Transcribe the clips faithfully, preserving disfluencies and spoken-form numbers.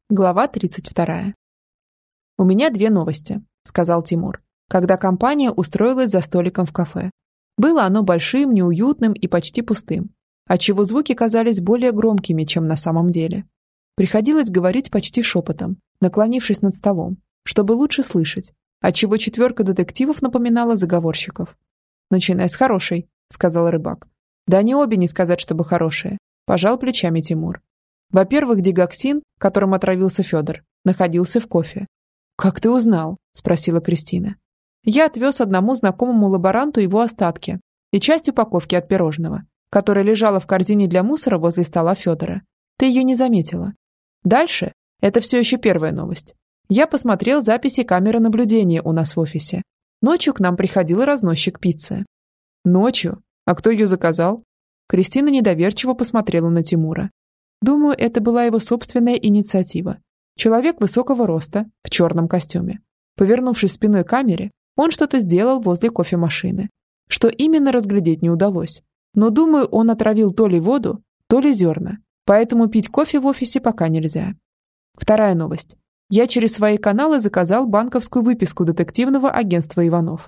Глава тридцать вторая. «У меня две новости», – сказал Тимур, когда компания устроилась за столиком в кафе. Было оно большим, неуютным и почти пустым, отчего звуки казались более громкими, чем на самом деле. Приходилось говорить почти шепотом, наклонившись над столом, чтобы лучше слышать, отчего четверка детективов напоминала заговорщиков. «Начинай с хорошей», – сказал рыбак. «Да не обе не сказать, чтобы хорошие», – пожал плечами Тимур. Во-первых, дигоксин, которым отравился Федор, находился в кофе. «Как ты узнал?» – спросила Кристина. «Я отвез одному знакомому лаборанту его остатки и часть упаковки от пирожного, которая лежала в корзине для мусора возле стола Федора. Ты ее не заметила. Дальше, это все еще первая новость. Я посмотрел записи камеры наблюдения у нас в офисе. Ночью к нам приходил разносчик пиццы». «Ночью? А кто ее заказал?» Кристина недоверчиво посмотрела на Тимура. Думаю, это была его собственная инициатива. Человек высокого роста, в черном костюме. Повернувшись спиной к камере, он что-то сделал возле кофемашины. Что именно, разглядеть не удалось. Но, думаю, он отравил то ли воду, то ли зерна. Поэтому пить кофе в офисе пока нельзя. Вторая новость. Я через свои каналы заказал банковскую выписку детективного агентства Иванов.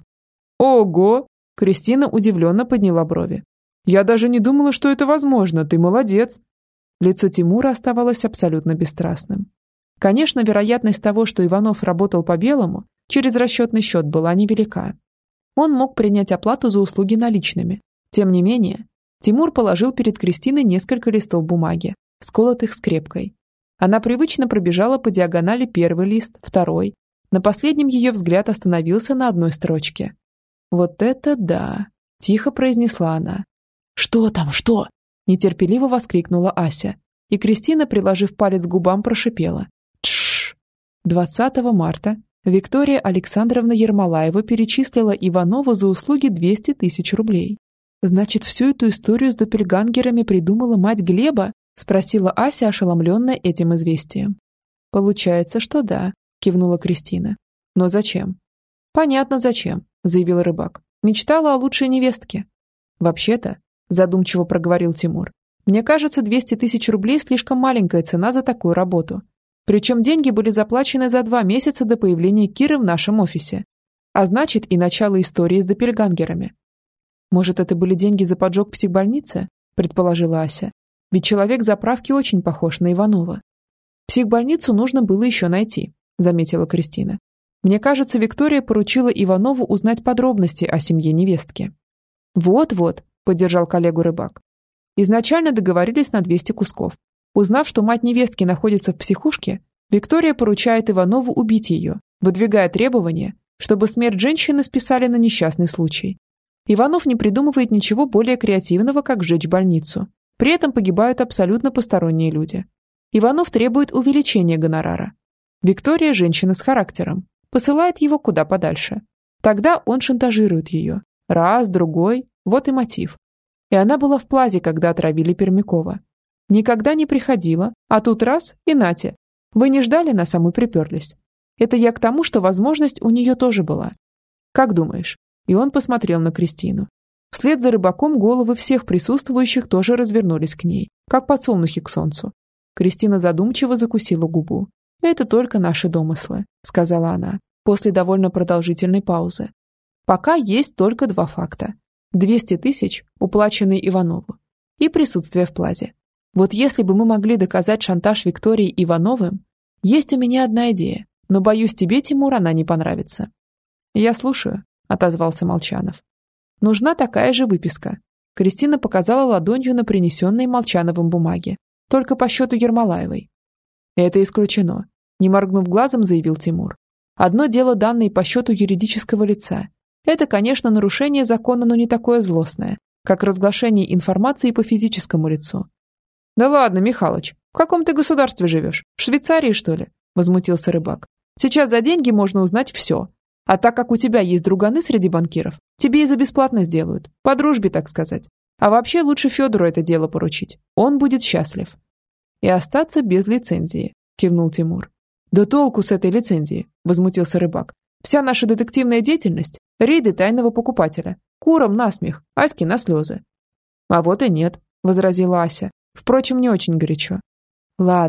«Ого!» Кристина удивленно подняла брови. «Я даже не думала, что это возможно. Ты молодец!» Лицо Тимура оставалось абсолютно бесстрастным. Конечно, вероятность того, что Иванов работал по-белому, через расчетный счет была невелика. Он мог принять оплату за услуги наличными. Тем не менее, Тимур положил перед Кристиной несколько листов бумаги, сколотых скрепкой. Она привычно пробежала по диагонали первый лист, второй. На последнем ее взгляд остановился на одной строчке. «Вот это да!» – тихо произнесла она. «Что там, что?» Нетерпеливо воскликнула Ася, и Кристина, приложив палец к губам, прошипела. «Тш!» двадцатого марта Виктория Александровна Ермолаева перечислила Иванову за услуги двести тысяч рублей. «Значит, всю эту историю с доппельгангерами придумала мать Глеба?» спросила Ася, ошеломленная этим известием. «Получается, что да», кивнула Кристина. «Но зачем?» «Понятно, зачем», заявил рыбак. «Мечтала о лучшей невестке». «Вообще-то», задумчиво проговорил Тимур. «Мне кажется, двести тысяч рублей слишком маленькая цена за такую работу. Причем деньги были заплачены за два месяца до появления Киры в нашем офисе. А значит, и начало истории с доппельгангерами». «Может, это были деньги за поджог психбольницы?» предположила Ася. «Ведь человек заправки очень похож на Иванова». «Психбольницу нужно было еще найти», заметила Кристина. «Мне кажется, Виктория поручила Иванову узнать подробности о семье невестки». «Вот-вот», поддержал коллегу рыбак. Изначально договорились на двести кусков. Узнав, что мать невестки находится в психушке, Виктория поручает Иванову убить ее, выдвигая требование, чтобы смерть женщины списали на несчастный случай. Иванов не придумывает ничего более креативного, как сжечь больницу. При этом погибают абсолютно посторонние люди. Иванов требует увеличения гонорара. Виктория – женщина с характером, посылает его куда подальше. Тогда он шантажирует ее. Раз, другой. Вот и мотив. И она была в Плазе, когда отравили Пермякова. Никогда не приходила, а тут раз и нате. Вы не ждали нас, а мы приперлись. Это я к тому, что возможность у нее тоже была. Как думаешь?» И он посмотрел на Кристину. Вслед за рыбаком головы всех присутствующих тоже развернулись к ней, как подсолнухи к солнцу. Кристина задумчиво закусила губу. «Это только наши домыслы», — сказала она, после довольно продолжительной паузы. «Пока есть только два факта. двести тысяч, уплаченные Иванову, и присутствие в Плазе. Вот если бы мы могли доказать шантаж Виктории Ивановым, есть у меня одна идея, но, боюсь, тебе, Тимур, она не понравится». «Я слушаю», — отозвался Молчанов. «Нужна такая же выписка». Кристина показала ладонью на принесенной Молчановым бумаге, только по счету Ермолаевой. «Это исключено», — не моргнув глазом, заявил Тимур. «Одно дело данные по счету юридического лица. Это, конечно, нарушение закона, но не такое злостное, как разглашение информации по физическому лицу». «Да ладно, Михалыч, в каком ты государстве живешь? В Швейцарии, что ли?» – возмутился рыбак. «Сейчас за деньги можно узнать все. А так как у тебя есть друганы среди банкиров, тебе и за бесплатно сделают. По дружбе, так сказать. А вообще лучше Федору это дело поручить. Он будет счастлив». «И остаться без лицензии», – кивнул Тимур. «Да толку с этой лицензии?» – возмутился рыбак. «Вся наша детективная деятельность – рейды тайного покупателя. Курам насмех, Аське на слезы». «А вот и нет», – возразила Ася. Впрочем, не очень горячо. «Ладно»,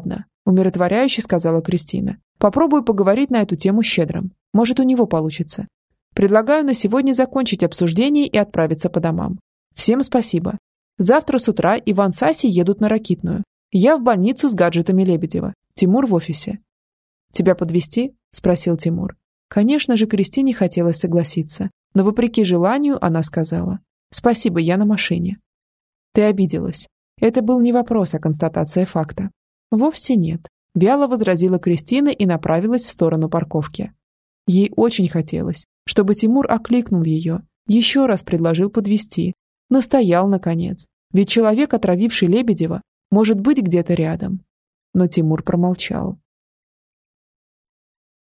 умиротворяюще сказала Кристина. Попробую поговорить на эту тему с Щедрым. Может, у него получится. Предлагаю на сегодня закончить обсуждение и отправиться по домам. Всем спасибо. Завтра с утра Иван с Асей едут на Ракитную. Я в больницу с гаджетами Лебедева. Тимур в офисе. Тебя подвезти? Спросил Тимур. Конечно же, Кристине хотелось согласиться, но вопреки желанию она сказала: «Спасибо, я на машине». «Ты обиделась». Это был не вопрос, а констатация факта. «Вовсе нет», – вяло возразила Кристина и направилась в сторону парковки. Ей очень хотелось, чтобы Тимур окликнул ее, еще раз предложил подвезти, настоял наконец, ведь человек, отравивший Лебедева, может быть где-то рядом. Но Тимур промолчал.